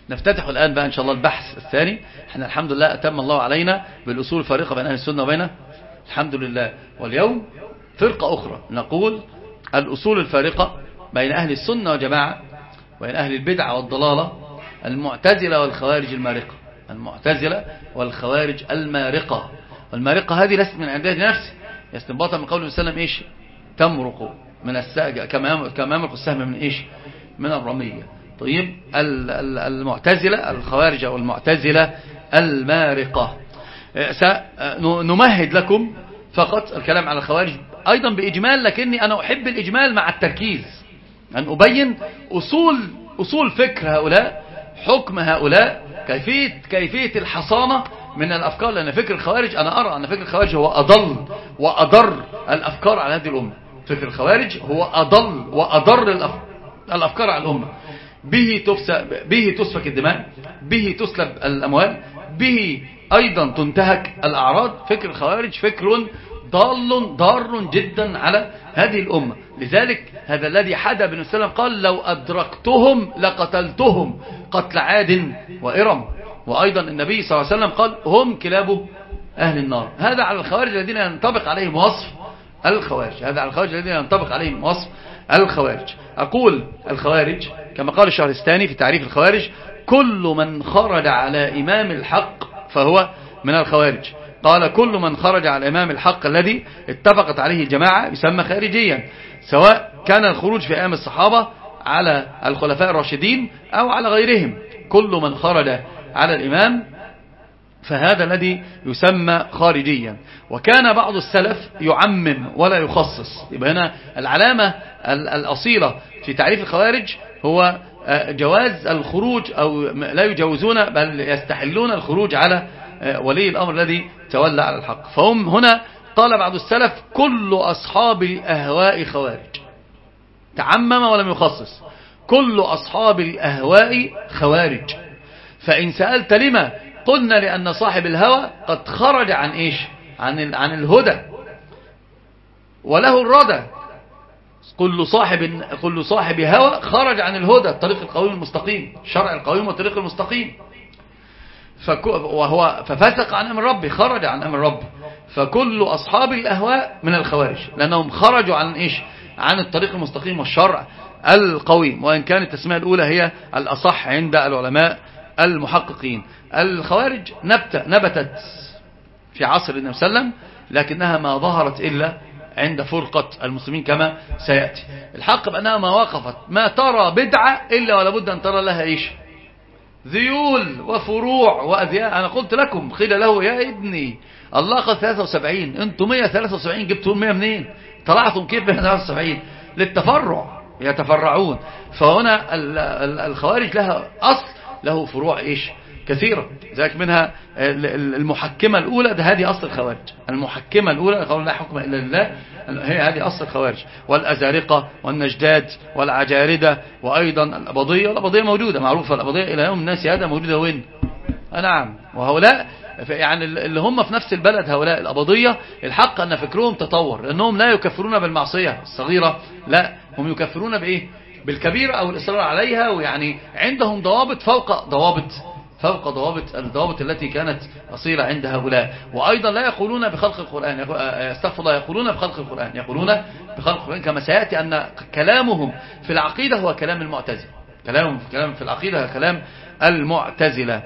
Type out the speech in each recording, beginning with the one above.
نفتتح الآن بقى إن شاء الله البحث الثاني. احنا الحمد لله أتم الله علينا بالأصول الفارقة بين أهل السنة وبين الحمد لله. واليوم فرقة أخرى نقول الأصول الفارقة بين أهل السنة والجماعة وبين أهل البدعة والضلالة، المعتزلة والخوارج المارقة. المعتزلة والخوارج المارقة. والمارقة هذه ليست من عند نفسه، يستنبطها من قول النبي صلى الله عليه وسلم إيش؟ تمرق من الساجة كما يمرق السهم من إيش؟ من الرمية. طيب المعتزلة الخوارج والمعتزلة المارقة. سنمهد لكم فقط الكلام على الخوارج أيضا بإجمال، لكني أنا أحب الإجمال مع التركيز، أن أبين أصول فكر هؤلاء، حكم هؤلاء، كيفية الحصانة من الأفكار. لأن فكر الخوارج أنا أرى أن فكر الخوارج هو أضل وأضر الأفكار على هذه الأمة. فكر الخوارج هو أضل وأضر الأفكار على الأمة. به تسفك الدماء، به تسلب الأموال، به أيضا تنتهك الأعراض. فكر الخوارج فكر ضار جدا على هذه الأمة. لذلك هذا الذي حدى بن سلم قال لو أدركتهم لقتلتهم قتل عاد وإرم. وأيضا النبي صلى الله عليه وسلم قال هم كلاب أهل النار. هذا على الخوارج الذين ينطبق عليهم وصف الخوارج. هذا على الخوارج الذين ينطبق عليهم وصف الخوارج. أقول الخوارج كما قال الشهرستاني في تعريف الخوارج: كل من خرج على إمام الحق فهو من الخوارج. قال: كل من خرج على الإمام الحق الذي اتفقت عليه الجماعة يسمى خارجيا، سواء كان الخروج في أيام الصحابة على الخلفاء الراشدين أو على غيرهم. كل من خرج على الإمام فهذا الذي يسمى خارجيا. وكان بعض السلف يعمم ولا يخصص. يبقى هنا العلامة الأصيلة في تعريف الخوارج هو جواز الخروج، أو لا يجوزون بل يستحلون الخروج على ولي الأمر الذي تولى على الحق. فهم هنا قال بعض السلف: كل أصحاب الأهواء خوارج. تعمم ولم يخصص. كل أصحاب الأهواء خوارج. فإن سألت لما، قلنا: لأن صاحب الهوى قد خرج عن إيش؟ عن الهدى وله الردى. كل صاحب هوى خرج عن الهدى، الطريق القويم المستقيم، الشرع القويم والطريق المستقيم. ففسق عن أمر ربه، خرج عن أمر ربه. فكل أصحاب الأهواء من الخوارج، لأنهم خرجوا عن إيش؟ عن الطريق المستقيم والشرع القويم. وإن كانت التسمية الأولى هي الأصح عند العلماء المحققين. الخوارج نبتت في عصر النبي صلى الله عليه وسلم، لكنها ما ظهرت إلا عند فرقة المسلمين كما سيأتي. الحق بأنها ما وقفت، ما ترى بدعة إلا ولا بد أن ترى لها إيش؟ ذيول وفروع وأذياء. أنا قلت لكم: قيل له يا ابني الله قد 73، أنتم 173 جبتون 100 منين؟ طلعتم كيف 173؟ للتفرع، يتفرعون. فهنا الخوارج لها أصل، له فروع إيش؟ كثيرة. ذلك منها المحكمة الأولى، ده هذه أصل الخوارج. المحكمة الأولى قالوا لا حكم إلا لله، هي هذه أصل الخوارج. والأزارقة والنجداد والعجاردة وأيضا الأباضية. والأباضية موجودة، معروفة الأباضية إلى يوم الناس هذا موجودة وين؟ نعم. وهؤلاء يعني اللي هم في نفس البلد، هؤلاء الأباضية، الحق أن فكرهم تطور، لأنهم لا يكفرون بالمعصية الصغيرة، لا، هم يكفرون بإيه؟ بالكبيرة أو الإصرار عليها. ويعني عندهم ضوابط فوق الضوابط التي كانت أصيلة عند هؤلاء. وأيضا لا يقولون بخلق القرآن، استغفر الله، يقولون بخلق القرآن، يقولون بخلق القرآن، كما سيأتي أن كلامهم في العقيدة هو كلام المعتزلة. كلام في العقيدة كلام المعتزلة.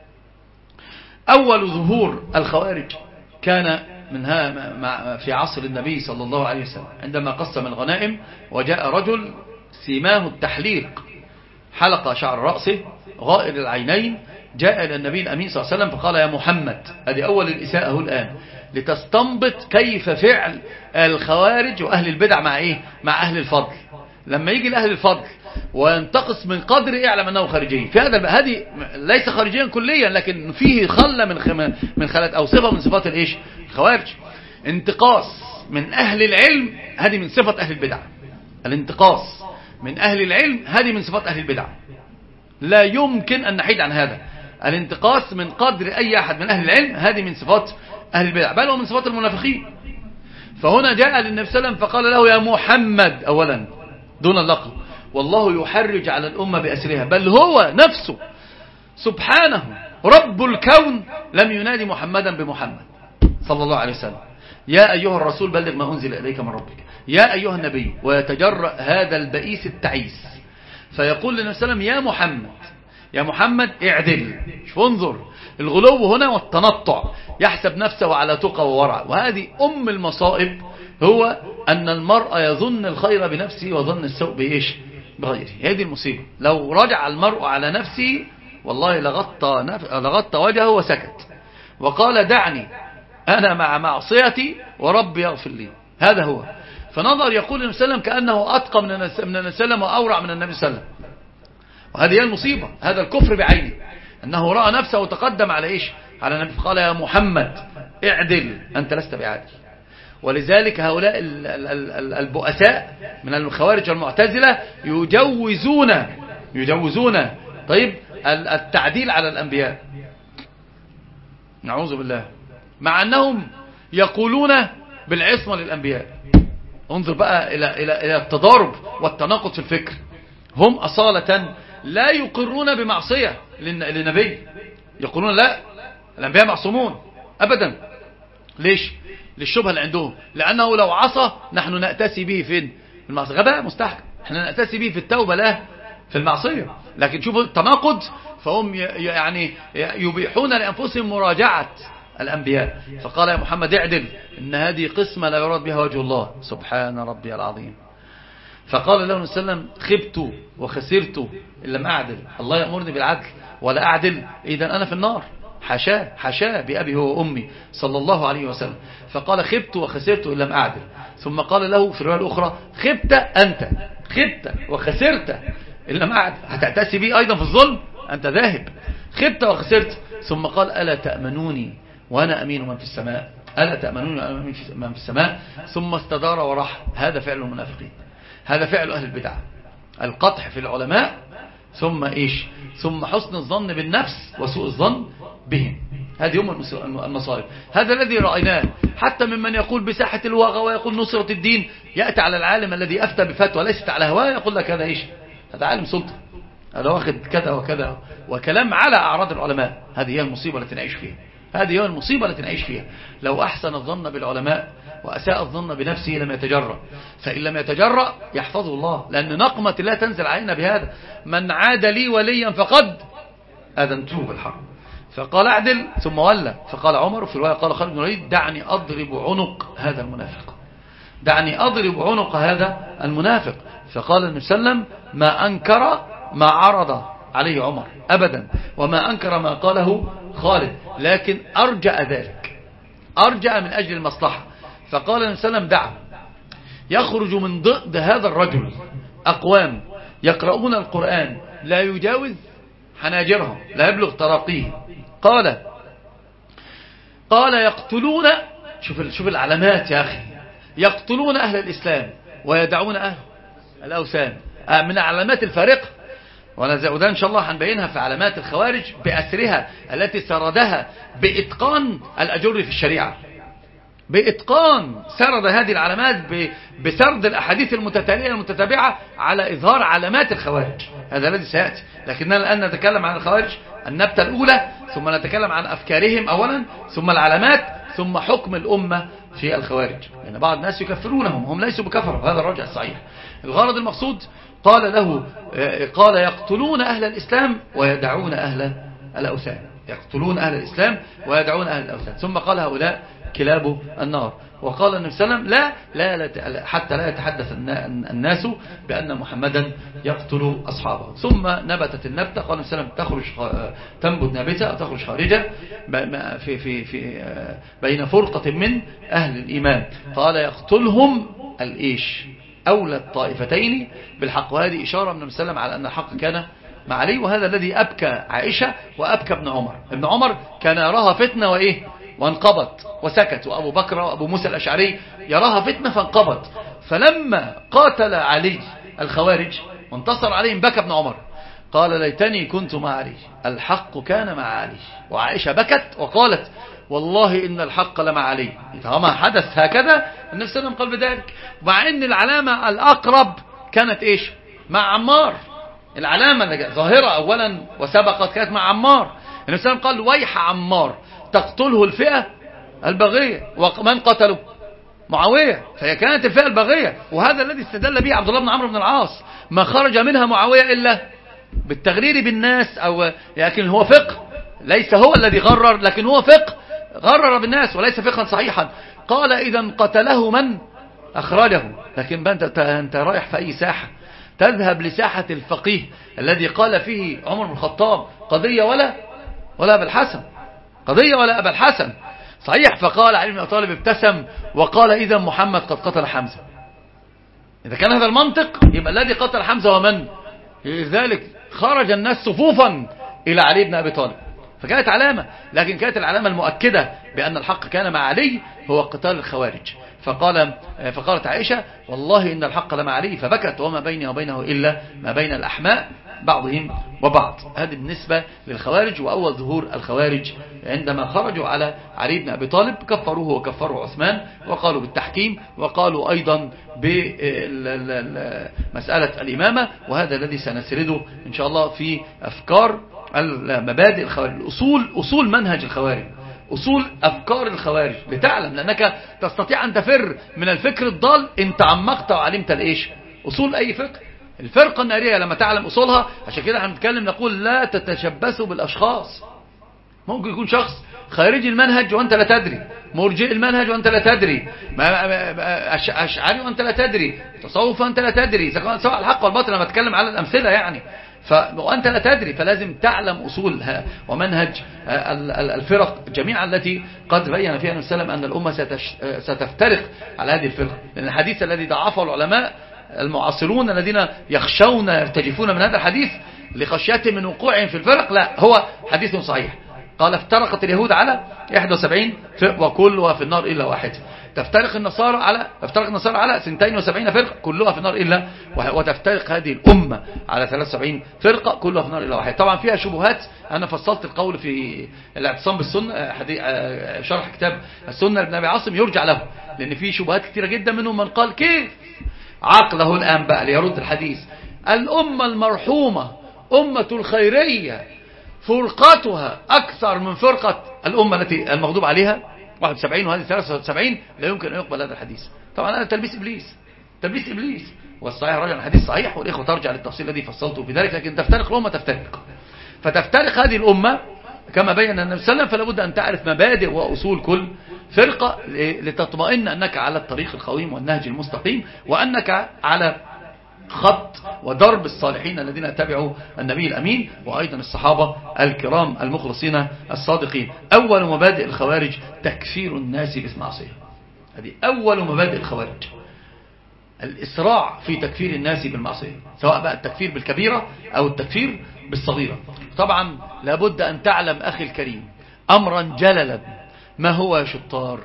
أول ظهور الخوارج كان منها في عصر النبي صلى الله عليه وسلم، عندما قسم الغنائم وجاء رجل سيماه التحليق، حلق شعر رأسه، غائر العينين، جاء إلى النبي الأمين صلى الله عليه وسلم فقال: يا محمد. هذه أول الإساءة الآن، لتستنبط كيف فعل الخوارج وأهل البدع مع إيه؟ مع أهل الفضل. لما يجي لأهل الفضل وينتقص من قدر اعلم أنه خارجي. في هذه ليس خارجيا كليا، لكن فيه خلة من خلات أو صفة من صفات الإيش؟ الخوارج. انتقاص من أهل العلم هذه من صفة أهل البدع. الانتقاص من أهل العلم هذه من صفات أهل البدع، لا يمكن أن نحيد عن هذا. الانتقاص من قدر أي أحد من أهل العلم هذه من صفات أهل البدع، بل ومن صفات المنافقين. فهنا جاء للنبي صلى الله عليه وسلم فقال له: يا محمد، أولا دون اللقب، والله يحرج على الأمة بأسرها، بل هو نفسه سبحانه رب الكون لم ينادي محمدا بمحمد صلى الله عليه وسلم. يا أيها الرسول بلغ ما أنزل إليك من ربك، يا أيها النبي، ويتجرأ هذا البئيس التعيس فيقول للنبي صلى الله عليه وسلم يا محمد، يا محمد اعدل. شوف انظر الغلو هنا والتنطع، يحسب نفسه على تقى وورع. وهذه أم المصائب، هو أن المرء يظن الخير بنفسه وظن السوء بإيش؟ بغيره. هذه المصيبة. لو رجع المرء على نفسه والله لغطى وجهه وسكت وقال دعني أنا مع معصيتي وربي يغفر لي. هذا هو. فنظر يقول النبي صلى الله عليه وسلم كأنه أتقى من النبي صلى الله عليه وسلم وأورع من النبي صلى الله عليه وسلم. وهذه هي المصيبة، هذا الكفر بعينه، أنه رأى نفسه وتقدم على إيش؟ على النبي، قال يا محمد اعدل أنت لست بعادل. ولذلك هؤلاء البؤساء من الخوارج والمعتزلة يجوزون طيب التعديل على الأنبياء، نعوذ بالله، مع أنهم يقولون بالعصمة للأنبياء. انظر بقى إلى التضارب والتناقض في الفكر. هم أصالة لا يقرون بمعصية للنبي، يقولون لا الأنبياء معصومون أبدا. ليش؟ للشبهة اللي عندهم، لأنه لو عصى نحن نأتسي به فين؟ في المعصية. غباء مستحكم، احنا نأتسي به في التوبة لا في المعصية. لكن شوفوا التناقض، فهم يعني يبيحون لأنفسهم مراجعة الأنبياء. فقال يا محمد اعدل إن هذه قسمة لا يراد بها وجه الله سبحان ربي العظيم. فقال له صلى الله عليه وسلم خبت وخسرت إن لم أعدل، الله يأمرني بالعدل ولا أعدل إذن أنا في النار، حاشاه بأبي هو وأمي صلى الله عليه وسلم. فقال خبت وخسرت إن لم أعدل. ثم قال له في الرواية الأخرى خبت أنت، خبت وخسرت إن لم أعدل، هتأتسي بي أيضا في الظلم، أنت ذاهب، خبت وخسرت. ثم قال ألا تأمنوني وأنا أمين من في السماء، ألا تأمنوني وأنا أمين من في السماء. ثم استدار وراح. هذا فعل المنافقين، هذا فعل أهل البدع، القطح في العلماء ثم إيش؟ ثم حسن الظن بالنفس وسوء الظن بهم. هذه هم المصائب. هذا الذي رأيناه حتى ممن يقول بساحة الواغة ويقول نصرة الدين، يأتي على العالم الذي أفتى بفتوى ليست على هواه يقول لك هذا إيش؟ هذا عالم سلطة، هذا واخد كذا وكذا، وكلام على أعراض العلماء. هذه هي المصيبة التي نعيش فيها، هذه هي المصيبة التي نعيش فيها. لو أحسن الظن بالعلماء وأساء الظن بنفسه لم يتجرأ، فإن لم يتجرأ يحفظه الله، لأن نقمة لا تنزل علينا بهذا. من عاد لي وليا فقد أذنته بالحرب. فقال اعدل ثم ولى. فقال عمر في رواية قال خالد بن الوليد دعني أضرب عنق هذا المنافق، دعني أضرب عنق هذا المنافق. فقال النبي صلى الله عليه وسلم ما أنكر ما عرض عليه عمر أبدا، وما أنكر ما قاله خالد، لكن أرجأ ذلك، أرجأ من أجل المصلحة. فقال النبي صلى الله عليه وسلم دعه. يخرج من ضد هذا الرجل أقوام يقرؤون القرآن لا يجاوز حناجرهم، لا يبلغ تراقيه. قال يقتلون، شوف العلامات يا أخي، يقتلون أهل الإسلام ويدعون أهل الأوثان. من علامات الفارقة، وده إن شاء الله هنبينها في علامات الخوارج بأسرها التي سردها بإتقان الأجر في الشريعة، بإتقان سرد هذه العلامات بسرد الأحاديث المتتالية المتتابعة على إظهار علامات الخوارج. هذا الذي سيأتي، لكننا الآن نتكلم عن الخوارج النبتة الأولى، ثم نتكلم عن أفكارهم أولا، ثم العلامات، ثم حكم الأمة في الخوارج. لأن بعض الناس يكفرونهم، هم ليسوا بكفر، هذا الرجع الصحيح. الغرض المقصود قال له قال يقتلون أهل الإسلام ويدعون أهل الأوثان، يقتلون أهل الإسلام ويدعون أهل الأوثان. ثم قال هؤلاء كلاب النار. وقال النبي صلى الله عليه وسلم لا حتى لا يتحدث الناس بأن محمدا يقتل أصحابه. ثم نبتت النبتة. قال النبي صلى الله عليه وسلم تنبت نابتة أو تخرج خارجة في بين فرقة من أهل الإيمان. قال يقتلهم الإيش أولى الطائفتين بالحق. وهذه إشارة من النبي صلى الله عليه وسلم على أن الحق كان مع علي، وهذا الذي أبكى عائشة وأبكى ابن عمر. ابن عمر كان يراها فتنة وإيه وانقبض وسكت، وأبو بكر وأبو موسى الأشعري يراها فتنة فانقبض. فلما قاتل علي الخوارج وانتصر عليهم بكى ابن عمر، قال ليتني كنت مع علي، الحق كان مع علي. وعائشة بكت وقالت والله إن الحق لمع علي. طالما حدث هكذا النبي صلى الله عليه وسلم قال بذلك، مع أن العلامة الأقرب كانت إيش مع عمار، العلامة اللي ظاهرة أولا وسبقت كانت مع عمار. النبي صلى الله عليه وسلم قال ويح عمار تقتله الفئة البغية، ومن قتله؟ معاوية. فهي كانت الفئة البغية، وهذا الذي استدل به عبد الله بن عمرو بن العاص، ما خرج منها معاوية إلا بالتغرير بالناس، أو لكن هو فقه، ليس هو الذي غرر، لكن هو فقه غرر بالناس وليس فقها صحيحا. قال إذا قتله من أخرجه. لكن أنت رايح في أي ساحة؟ تذهب لساحة الفقيه الذي قال فيه عمر بن الخطاب قضية ولا أبا الحسن، قضية ولا أبا الحسن، صحيح. فقال علي بن أبي طالب ابتسم وقال إذا محمد قد قتل حمزة. إذا كان هذا المنطق يبقى الذي قتل حمزة ومن؟ لذلك خرج الناس صفوفا إلى علي بن أبي طالب، فكانت علامة. لكن كانت العلامة المؤكدة بأن الحق كان مع علي هو قتال الخوارج. فقالت عائشة والله إن الحق لمع علي، فبكت وما بيني وبينه إلا ما بين الأحماء بعضهم وبعض. هذه بالنسبة للخوارج. وأول ظهور الخوارج عندما خرجوا على علي بن أبي طالب، كفروه وكفروا عثمان، وقالوا بالتحكيم، وقالوا أيضا بمسألة الإمامة. وهذا الذي سنسرده إن شاء الله في أفكار المبادئ الخوارج، أصول منهج الخوارج، أصول أفكار الخوارج، لتعلم، لأنك تستطيع أن تفر من الفكر الضال إن تعمقت وعلمت الإيش أصول أي فقه. الفرقة النارية لما تعلم أصولها، عشان كده احنا بنتكلم نقول لا تتشبثوا بالأشخاص. ممكن يكون شخص خارجي المنهج وأنت لا تدري، مرجئ المنهج وأنت لا تدري، أشعري وأنت لا تدري، تصوف وأنت لا تدري، سواء الحق والباطل. أنا بتكلم على الأمثلة يعني، وأنت لا تدري، فلازم تعلم أصولها ومنهج الفرق جميعا التي قد بين فيها النبي صلى الله عليه وسلم أن الأمة ستفترق على هذه الفرق. لأن الحديث الذي ضعفه العلماء المعاصرون الذين يخشون يرتجفون من هذا الحديث لخشيتهم من وقوعهم في الفرق، لا، هو حديث صحيح. قال افترقت اليهود على 71 وكلها في النار إلا واحد. تفترق النصارى على 72 فرقة كلها في النار إلا واحد. وتفترق هذه الأمة على 73 فرقة كلها في النار إلا واحد. طبعا فيها شبهات، أنا فصلت القول في الاعتصام بالسنة، شرح كتاب السنة لابن أبي عاصم، يرجع له، لأن فيه شبهات كثيرة جدا. منهم من قال كيف عقله الآن بقى ليرد الحديث، الأمة المرحومة أمة الخيرية فرقتها أكثر من فرقة الأمة التي المغضوب عليها 71 وهذه 73، لا يمكن أن يقبل هذا الحديث. طبعا هذا تلبيس إبليس، والصحيح رجع الحديث صحيح، والإخوة ترجع للتفصيل الذي فصلته في ذلك. لكن تفترق الأمة، فتفترق هذه الأمة كما بين النبي صلى الله عليه وسلم. فلا بد أن تعرف مبادئ وأصول كل فرقة لتطمئن أنك على الطريق القويم والنهج المستقيم، وأنك على خط ودرب الصالحين الذين اتبعوا النبي الأمين، وأيضا الصحابة الكرام المخلصين الصادقين. أول مبادئ الخوارج تكفير الناس بالمعصية. هذه أول مبادئ الخوارج، الإسراع في تكفير الناس بالمعصية، سواء بقى التكفير بالكبيرة أو التكفير بالصغيرة. طبعا لابد أن تعلم أخي الكريم أمرا جللا. ما هو يا شطار؟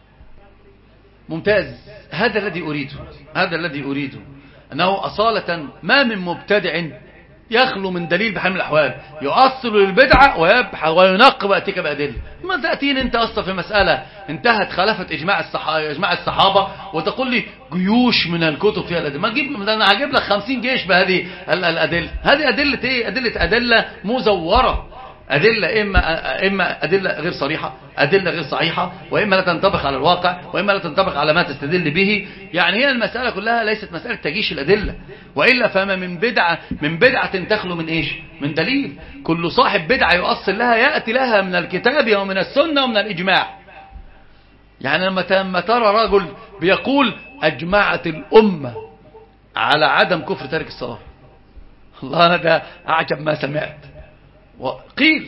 ممتاز. هذا الذي أريده أنه أصالة ما من مبتدع يخلو من دليل بحال من الأحوال، يؤصل للبدعة ويبحث وينقب ويأتيك بأدلة. ما تأتين أنت أصلا في مسألة انتهت خلافة إجماع الصحابة وتقول لي جيوش من الكتب فيها الأدلة؟ ما أجيب، أنا هجيب لك 50 جيش بهذه الأدلة. هذه أدلة إيه؟ أدلة مزورة، أدلة إما أدلة غير صريحة، أدلة غير صحيحة، وإما لا تنطبق على الواقع، وإما لا تنطبق على ما تستدل به. يعني هي المسألة كلها ليست مسألة تجيش الأدلة، وإلا فما من بدعة تخلو من إيش؟ من دليل. كل صاحب بدعة يؤصل لها يأتي لها من الكتاب ومن السنة ومن الإجماع. يعني لما ترى رجل بيقول أجمعت الأمة على عدم كفر تارك الصلاة، الله أنا ده أعجب ما سمعت. وقيل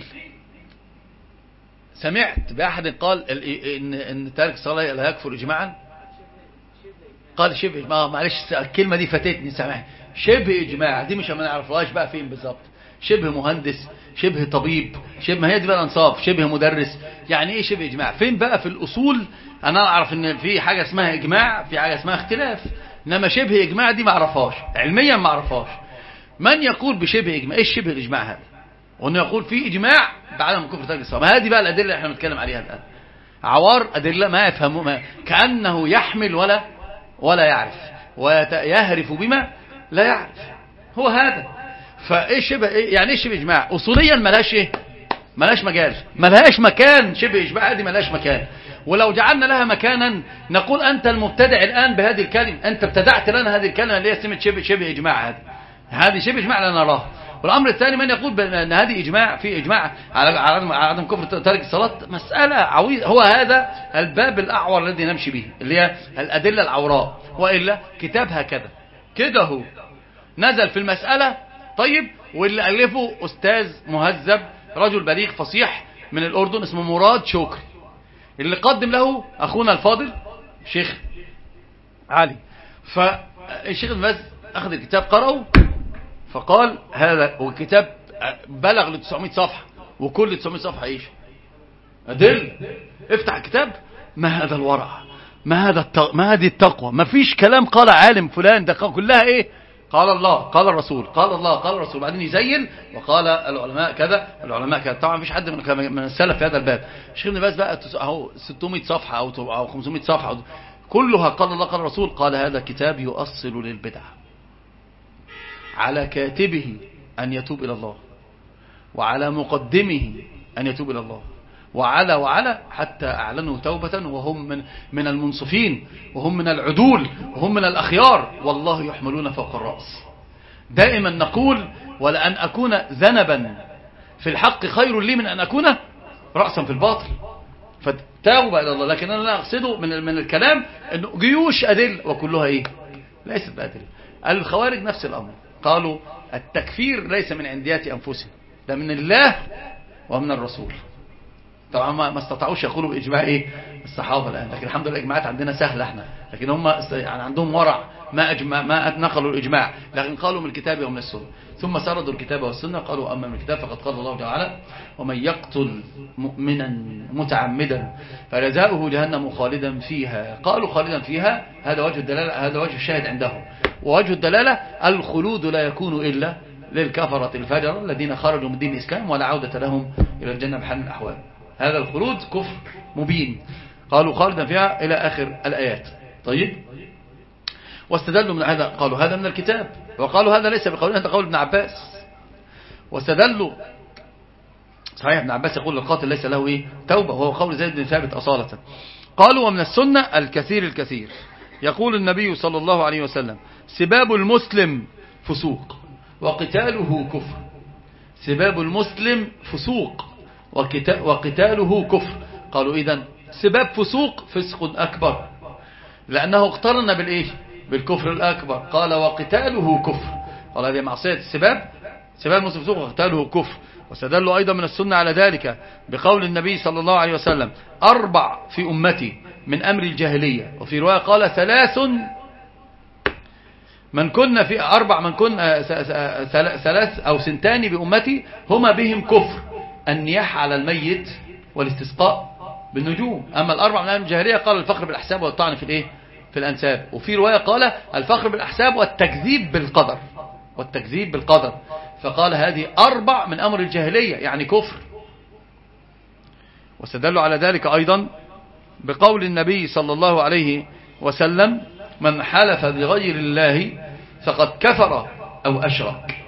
سمعت بأحد قال إن تارك الصلاة لا يكفر إجماعا، قال شبه إجماع. معلش الكلمة دي فاتتني، سامحني. شبه إجماع دي مش ما نعرفهاش بقى فين بالظبط. شبه مهندس، شبه طبيب، شبه، ما هي دي بقى الانصاف، شبه مدرس. يعني ايه شبه إجماع؟ فين بقى في الأصول؟ أنا أعرف إن في حاجة اسمها إجماع، في حاجة اسمها اختلاف، إنما شبه إجماع دي ما أعرفهاش علميا، ما أعرفهاش. من يقول بشبه إجماع؟ إيه شبه الإجماع هذا؟ وأنه يقول في إجماع بعدم كفر تارك الصلاة. ما هذه بقى الأدلة اللي احنا بنتكلم عليها الآن. عوار أدلة ما يفهموا، كأنه يحمل ولا يعرف، ويهرف بما لا يعرف. هو هذا. فايه شبه ايه؟ يعني ايه شبه اجماع؟ اصوليا ملهاش ايه؟ ملهاش مجال، ملهاش مكان. شبه اجماع دي ملهاش مكان. ولو جعلنا لها مكانا نقول انت المبتدع الان بهذه الكلمه، انت ابتدعت لنا هذه الكلمه اللي هي اسمها شبه اجماع. هذه شبه اجماع لا نراها. والامر الثاني من يقول بان هذه اجماع، في اجماع على عدم كفر تارك الصلاه، مساله عويضه. هو هذا الباب الاعور الذي نمشي به، اللي هي الادله العوراء. والا كتاب هكذا كده هو نزل في المساله. طيب، واللي الفه استاذ مهذب رجل بليغ فصيح من الاردن اسمه مراد شكري، اللي قدم له اخونا الفاضل شيخ علي. فالشيخ ابن باز اخذ الكتاب قرأه فقال هذا والكتاب بلغ ل 900 صفحة، وكل 900 صفحة ايش؟ أدل. افتح الكتاب، ما هذا الورع، ما هذه التقوى، ما فيش كلام قال عالم فلان، ده كلها ايه؟ قال الله، قال الرسول، قال الله، قال الرسول. بعدين يزين وقال العلماء كذا، العلماء كذا. طبعا مفيش حد من السلف في هذا الباب. الشيخ ابن باز بقى اهو 600 صفحة او 500 صفحة كلها قال الله، قال الرسول. قال هذا كتاب يؤصل للبدع، على كاتبه أن يتوب إلى الله، وعلى مقدمه أن يتوب إلى الله، وعلى حتى أعلنوا توبة وهم من المنصفين، وهم من العدول، وهم من الأخيار، والله يحملون فوق الرأس. دائما نقول ولأن أكون ذنبا في الحق خير لي من أن أكون رأسا في الباطل. فتوبة إلى الله. لكن أنا لا أقصده من الكلام أنه جيوش أدل وكلها إيه؟ ليست بأدل. الخوارج نفس الأمر، قالوا التكفير ليس من عنديات أنفسهم، ده من الله ومن الرسول. طبعا ما استطاعوش يقولوا بإجماع إيه؟ الصحابة الآن، لكن الحمد لله الإجماعات عندنا سهلة احنا، لكن هم يعني عندهم ورع ما نقلوا الإجماع، لكن قالوا من الكتاب ومن السنة. ثم سردوا الكتاب والسنة، قالوا أما من الكتاب فقد قال الله تعالى ومن يقتل مؤمنا متعمدا فجزاؤه جهنم خالدا فيها. قالوا خالدا فيها، هذا وجه الدلالة، هذا وجه الشاهد عندهم. ووجه الدلالة الخلود لا يكون إلا للكفرة الفجرة الذين خرجوا من دين الإسلام ولا عودة لهم إلى الجنة بحال من الأحوال. هذا الخلود كفر مبين. قالوا خالدا فيها إلى آخر الآيات. طيب، واستدلوا من هذا، قالوا هذا من الكتاب، وقالوا هذا ليس بقول أنت قول ابن عباس. واستدلوا، صحيح ابن عباس يقول القاتل ليس له إيه؟ توبة، وهو قول زيد بن ثابت أصالة. قالوا ومن السنة الكثير يقول النبي صلى الله عليه وسلم سباب المسلم فسوق وقتاله كفر. سباب المسلم فسوق وقتاله كفر. قالوا إذن سباب فسوق فسق أكبر، لأنه اقترن بالإيش؟ بالكفر الأكبر. قال وقتاله كفر، قال هذه معصية السباب، سباب المسلم فسوق وقتاله كفر. واستدلوا أيضا من السنة على ذلك بقول النبي صلى الله عليه وسلم 4 في أمتي من أمر الجاهلية، وفي رواية قال 3 من كنا في 4 من كنا 3 أو 2 بأمتي هما بهم كفر: النياح على الميت والاستسقاء بالنجوم. أما 4 من أمر الجاهلية قال الفخر بالأحساب والطعن في الإيه؟ في الأنساب. وفي رواية قال الفخر بالأحساب والتكذيب بالقدر، والتكذيب بالقدر. فقال هذه 4 من أمر الجاهلية يعني كفر. واستدلوا على ذلك أيضا بقول النبي صلى الله عليه وسلم من حلف بغير الله فقد كفر أو أشرك.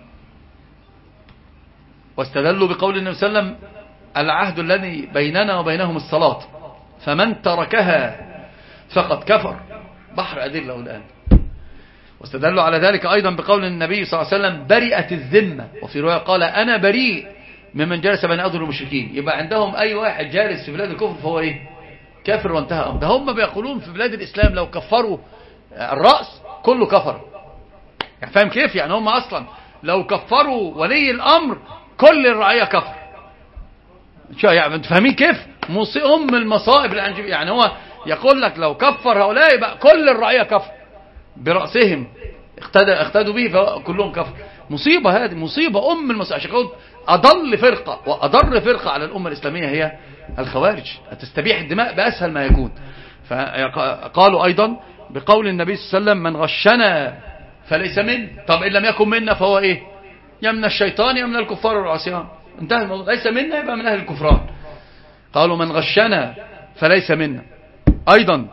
واستدلوا بقول النبي صلى الله عليه وسلم العهد الذي بيننا وبينهم الصلاة فمن تركها فقد كفر. بحر أدلة الآن. واستدلوا على ذلك أيضا بقول النبي صلى الله عليه وسلم برئت الذمة، وفي رواية قال أنا بريء ممن جلس بين أظهر المشركين. يبقى عندهم أي واحد جالس في بلاد الكفر فهو إيه؟ كافر وانتهى أمر. ده هم بيقولون في بلاد الإسلام لو كفروا الرأس كله كفر. يعني فاهم كيف؟ يعني هم أصلا لو كفروا ولي الأمر كل الرعية كفر. يعني فاهمين كيف؟ أم المصائب الأنجب. يعني هو يقول لك لو كفر هؤلاء يبقى كل الرعية كفر برأسهم اقتدوا به فكلهم كفر. مصيبة، هذه مصيبة أم المصائب. عشان كده أضل فرقة وأضر فرقة على الأمة الإسلامية هي الخوارج، تستبيح الدماء بأسهل ما يكون. فقالوا أيضا بقول النبي صلى الله عليه وسلم من غشنا فليس منا. طب إن لم يكن منا فهو إيه؟ يا من الشيطان يا من الكفار والعصيان. انتهى الموضوع. ليس منا يبقى من أهل الكفران. قالوا من غشنا فليس منا. أيضا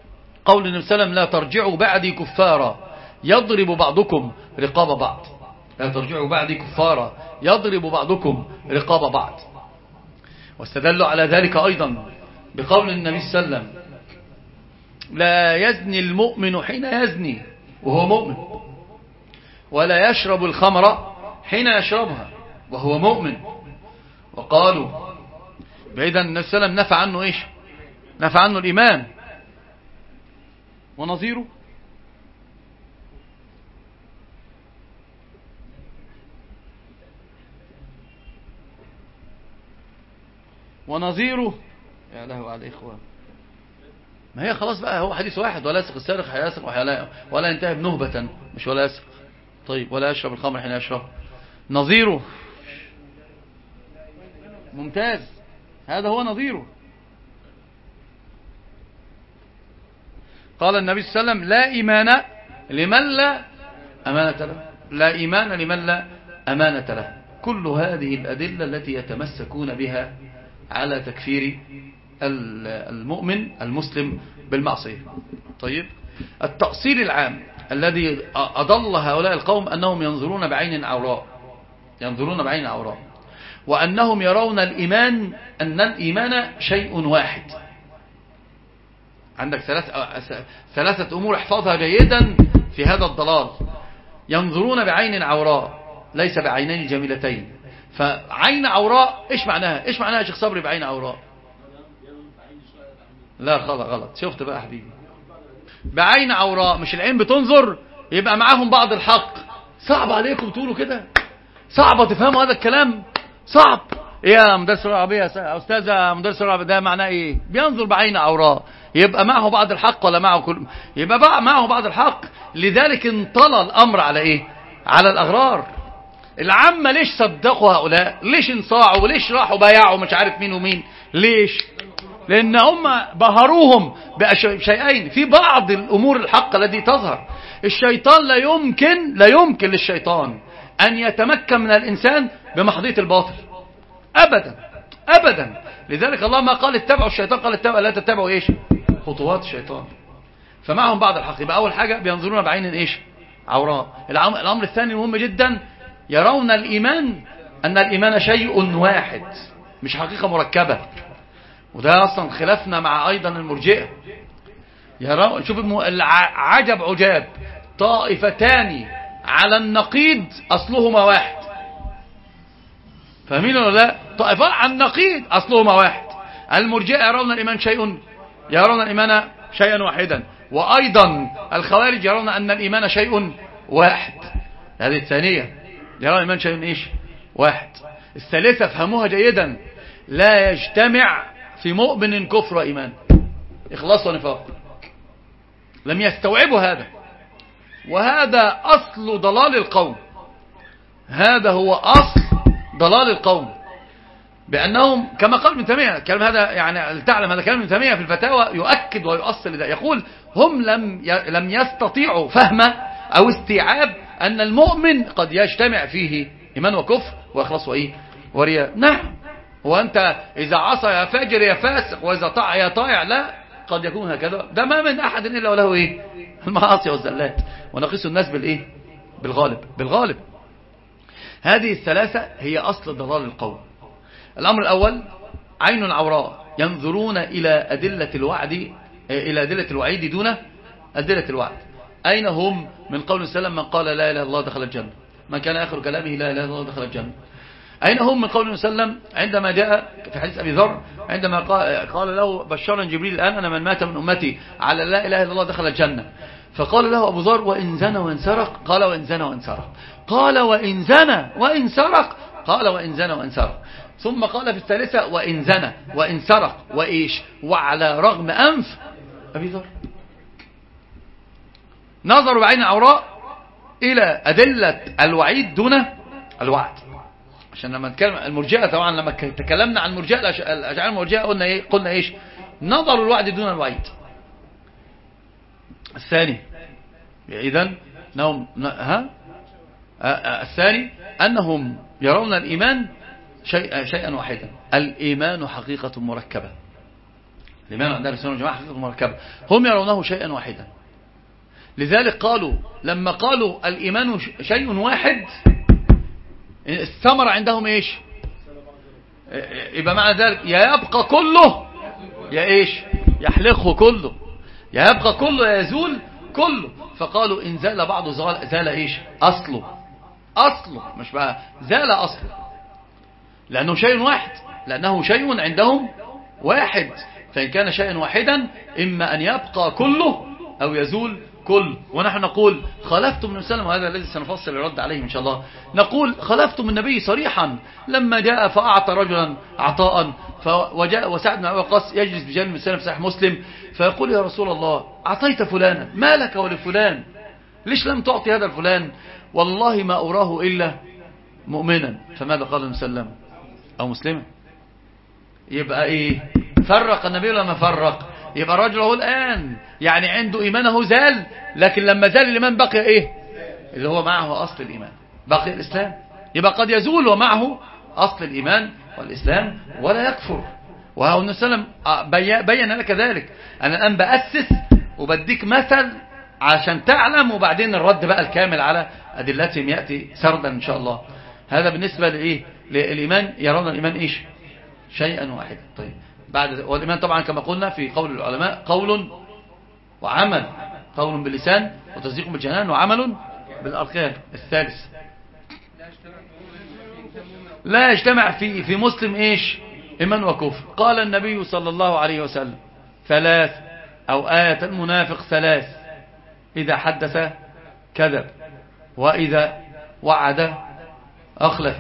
قول النبي صلى الله عليه وسلم لا ترجعوا بعدي كفارا يضرب بعضكم رقاب بعض. لا ترجعوا بعدي كفارا يضرب بعضكم رقاب بعض. واستدلوا على ذلك أيضا بقول النبي صلى الله عليه وسلم لا يزني المؤمن حين يزني وهو مؤمن، ولا يشرب الخمر حين يشربها وهو مؤمن. وقالوا بعيدا النبي صلى الله عليه وسلم نفى عنه ايش؟ نفى عنه الإيمان ونظيره يا له على الإخوان. ما هي خلاص بقى هو حديث واحد، ولا يسرق السارق حين يسرق ولا ينتهي بنهبة، مش ولا يسرق. طيب ولا يشرب الخمر حين يشرب. نظيره ممتاز، هذا هو نظيره. قال النبي صلى الله عليه وسلم لا إيمان لمن لا أمانة له، لا إيمان لمن لا أمانة له. كل هذه الأدلة التي يتمسكون بها على تكفير المؤمن المسلم بالمعصية. طيب التأصيل العام الذي أضل هؤلاء القوم أنهم ينظرون بعين عوراء، ينظرون بعين عوراء، وأنهم يرون الإيمان أن الإيمان شيء واحد. عندك ثلاثة أمور احفظها جيدا في هذا الضلال. ينظرون بعين عوراء ليس بعينين جميلتين. فعين عوراء ايش معناها؟ ايش معناها يا شيخ صبري بعين عوراء؟ لا غلط. شفت بقى حبيبي، بعين عوراء مش العين بتنظر يبقى معاهم بعض الحق. صعب عليكم تقولوا كده؟ صعب تفهموا هذا الكلام؟ صعب. يا مدرس العربية يا أستاذة مدرس العربية ده معناه ايه؟ بينظر بعين عوراء يبقى معه بعض الحق ولا معه كل؟ يبقى بقى معه بعض الحق. لذلك انطلى الأمر على ايه؟ على الأغرار. العامة ليش صدقوا هؤلاء؟ ليش انصاعوا؟ وليش راحوا بايعوا مش عارف مين ومين؟ ليش؟ لأن هم بهروهم بشيئين. في بعض الأمور الحق التي تظهر الشيطان لا يمكن للشيطان أن يتمكن من الإنسان بمحضية الباطل أبدا. لذلك الله ما قال اتبعوا الشيطان، قال لا تتبعوا ايش؟ خطوات الشيطان. فمعهم بعض الحق. يبقى أول حاجة بينظرون بعين ايش؟ عوراء. الأمر الثاني مهم جدا، يرون الإيمان أن الإيمان شيء واحد مش حقيقة مركبة. وده أصلا خلافنا مع أيضا المرجئة. شوف العجب عجاب، طائفتان على النقيض أصلهما واحد. فاهمين ولا لا؟ طائفة على النقيض أصلهما واحد. المرجئة يرون الإيمان شيئا واحدا، وأيضا الخوارج يرون أن الإيمان شيء واحد. هذه الثانية، يرون الإيمان شيء ايش؟ واحد. الثالثة فهموها جيدا، لا يجتمع في مؤمن كفر وإيمان، إخلاص ونفاق. لم يستوعبوا هذا، وهذا أصل ضلال القوم. هذا هو أصل ضلال القوم، بأنهم كما قال ابن تيمية، الكلام هذا يعني تعلم هذا كلام ابن تيمية في الفتاوى يؤكد ويؤصل لذلك. يقول هم لم يستطيعوا فهم أو استيعاب أن المؤمن قد يجتمع فيه إيمان وكفر وإخلاص وإيه ورياء. نعم، وأنت إذا عصى يا فاجر يا فاسق، وإذا طاع يا طائع. لا، قد يكون هكذا. ده ما من أحد إلا وله إيه؟ المعاصي والزلات. ونقيس الناس بالإيه؟ بالغالب. هذه الثلاثة هي أصل ضلال القوم. الأمر الأول عين عوراء، ينظرون إلى أدلة الوعيد دون أدلة الوعد. أين هم من قول سلم من قال لا إله إلا الله دخل الجنة، من كان آخر كلامه لا إله إلا الله دخل الجنة. أين هم من قول سلم عندما جاء في حديث أبي ذر عندما قال له بشرا جبريل الآن أنا من مات من أمتي على لا إله إلا الله دخل الجنة. فقال له أبو ذر وإن زنى وإن سرق؟ قال وإن زنى وإن سرق. قال وإن زنى وإن سرق؟ قال وإن زنى وإن سرق. ثم قال في الثالثة وإن زنى وإن سرق وإيش وعلى رغم أنف أبي ذر. نظروا بعين عوراء إلى أدلة الوعيد دون الوعد. عشان لما نتكلم المرجئة، طبعا لما تكلمنا عن الأشاعرة المرجئة قلنا إيش؟ نظروا الوعد دون الوعيد. الثاني إذن الثاني أنهم يرون الإيمان شيئا واحدا. الإيمان حقيقة مركبة. الإيمان عند أهل السنة والجماعة حقيقة مركبة، هم يرونه شيئا واحدا. لذلك قالوا لما قالوا الإيمان شيء واحد الثمرة عندهم ايش؟ يبقى معنى ذلك يا يبقى كله يا ايش؟ يحلقه كله، يا يبقى كله يا يزول كله. فقالوا إن زال بعضه زال ايش؟ أصله مش بقى زال أصله، لأنه شيء واحد، لأنه شيء عندهم واحد. فإن كان شيئا واحدا إما أن يبقى كله أو يزول كله. ونحن نقول خالفتم النبي صلى الله عليه وسلم، وهذا الذي سنفصل الرد عليه إن شاء الله. نقول خالفتم النبي صريحا لما جاء فأعطى رجلا عطاء، وجاء وسعد بن أبي وقاص يجلس بجانب النبي في صحيح مسلم، فيقول يا رسول الله أعطيت فلانا، ما لك ولفلان؟ ليش لم تعطي هذا الفلان؟ والله ما أراه إلا مؤمنا. فماذا قال النبي صلى الله عليه وسلم؟ أو مسلما. يبقى إيه؟ فرق النبي لما فرق. يبقى الرجل هو الآن يعني عنده إيمانه زال، لكن لما زال الإيمان بقي إيه؟ اللي هو معه أصل الإيمان، بقي الإسلام. يبقى قد يزول ومعه أصل الإيمان والإسلام ولا يكفر. وهو النبي صلى الله عليه وسلم بين لك ذلك. أنا الآن بأسس وبديك مثل عشان تعلم، وبعدين الرد بقى الكامل على أدلتهم يأتي سردا إن شاء الله. هذا بالنسبة لإيه؟ للإيمان. يرون الإيمان إيش؟ شيئا واحدا. طيب بعد والإيمان طبعا كما قلنا في قول العلماء قول وعمل، قول باللسان وتصديق بالجنان وعمل بالأركان. الثالث لا يجتمع في مسلم إيش؟ إيمان وكفر. قال النبي صلى الله عليه وسلم ثلاث، أو آية المنافق ثلاث: إذا حدث كذب، وإذا وعد أخلف،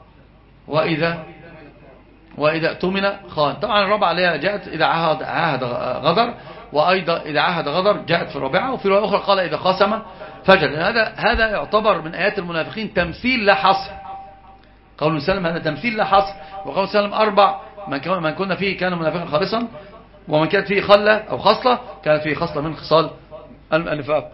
وإذا اؤتمن خان. طبعا الرابعة عليها جاءت إذا عاهد غدر، وأيضا إذا عاهد غدر جاءت في الرابعة. وفي رواية أخرى قال إذا خاصم فجر. هذا يعتبر من آيات المنافقين تمثيل لا حصر. قول سلم هذا تمثيل لا حصر. وقول سلم أربع: من كنا فيه كان منافقا خالصا، ومن كانت فيه خلة أو خصلة كانت فيه خصلة من خصال النفاق.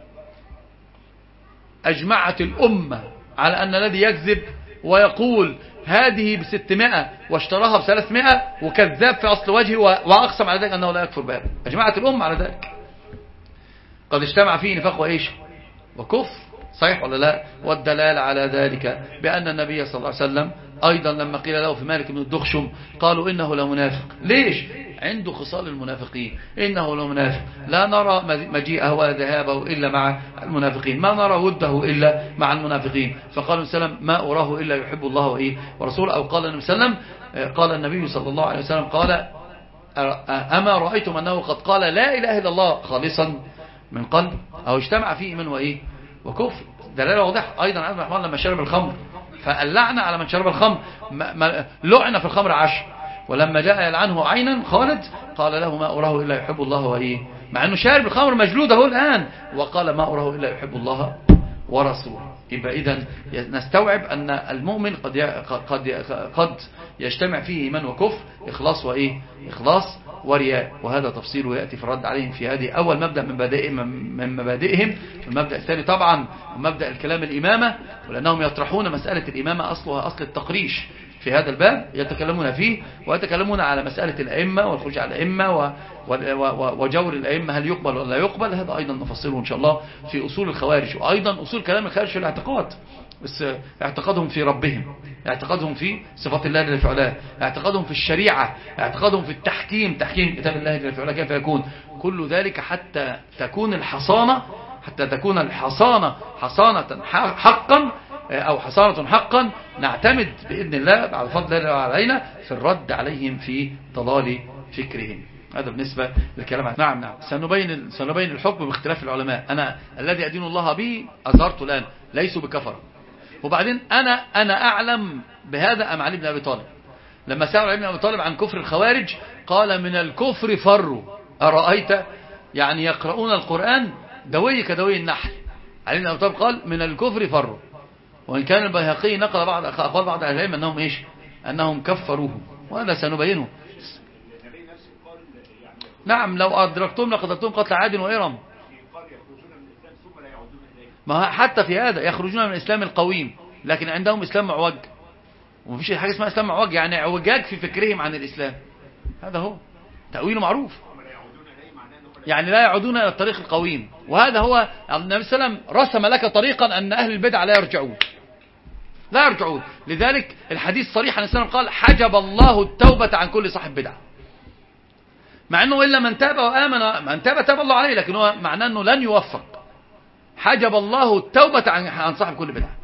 أجمعت الأمة على أن الذي يكذب ويقول هذه ب600 واشتراها ب300 وكذاب في أصل وجهه وأقسم على ذلك أنه لا يكفر بها. أجمعت الأمة على ذلك. قد اجتمع فيه نفاق وإيش؟ وكفر. صحيح ولا لا؟ والدلال على ذلك بأن النبي صلى الله عليه وسلم أيضا لما قيل له في مالك بن الدخشم قالوا إنه لمنافق. ليش؟ عنده خصال المنافقين. إنه لمنافق، لا نرى مجيئه ولا ذهابه إلا مع المنافقين، ما نرى وده إلا مع المنافقين. فقال النبي صلى الله عليه وسلم: ما أراه إلا يحب الله وإيه ورسوله. أو قال النبي صلى الله عليه وسلم، قال النبي صلى الله عليه وسلم قال: أما رأيتم أنه قد قال لا إله إلا الله خالصا من قلب، أو اجتمع فيه إيمان وإيه وكفر. دلالة واضح. أيضا عبد الرحمن لما شرب الخمر فألعنا على من شرب الخمر، لعن في الخمر 10. ولما جاء يلعنه عينا خالد قال له: ما أراه إلا يحب الله وإيه، مع أنه شارب الخمر مجلود هو الآن، وقال: ما أراه إلا يحب الله ورسوله. يبقى إذن نستوعب أن المؤمن قد يجتمع فيه إيمان وكفر، إخلاص وإيه، إخلاص ورياء. وهذا تفصيله يأتي في الرد عليهم في هذه أول مبدأ من مبادئهم. المبدأ الثاني طبعا مبدأ الكلام الإمامة، ولأنهم يطرحون مسألة الإمامة أصلها أصل التقريش. في هذا الباب يتكلمون فيه، ويتكلمون على مسألة الأئمة والخروج على الأئمة وجور الأئمة هل يقبل ولا لا يقبل. هذا أيضا نفصله إن شاء الله في أصول الخوارج، وأيضا أصول كلام الخارج في الاعتقاد. بس اعتقادهم في ربهم، اعتقادهم في صفات الله جل وعلا، اعتقادهم في الشريعة، اعتقادهم في التحكيم، تحكيم كتاب الله جل وعلا كيف يكون. كل ذلك حتى تكون الحصانة حصانة حقا، أو حصانة حقا نعتمد بإذن الله بعد فضل الله علينا في الرد عليهم في ضلال فكرهم. هذا بالنسبة للكلام. نعم سنبين الحكم باختلاف العلماء. أنا الذي أدين الله به أظهرته الآن، ليسوا بكفر. وبعدين أنا أعلم بهذا أم علي بن أبي طالب؟ لما سأل علي بن أبي طالب عن كفر الخوارج قال: من الكفر فروا. أرأيت؟ يعني يقرؤون القرآن دوي كدوي النحل. علي بن أبي طالب قال: من الكفر فروا. وإن كان البيهقي نقل أقوال بعض أهل العلم أنهم إيش؟ أنهم كفروه، وهذا سنبينه. نعم، لو أدركتم لقتلتم قتل عاد وإرم. ما حتى في هذا يخرجون من الإسلام القويم، لكن عندهم إسلام معوج. ومفيش حاجة اسمها إسلام معوج، يعني اعوجاج في فكرهم عن الإسلام. هذا هو تأويله معروف، يعني لا يعودون إلى الطريق القويم. وهذا هو النبي صلى الله عليه وسلم رسم لك طريقا أن أهل البدع لا يرجعون، لا يرجعون. لذلك الحديث صريح عن السلام قال حجب الله التوبة عن كل صاحب بدعة، مع أنه إلا من تاب وآمن، من تاب تاب الله عليه، لكن هو معناه أنه لن يوفق. حجب الله التوبة عن صاحب كل بدعة.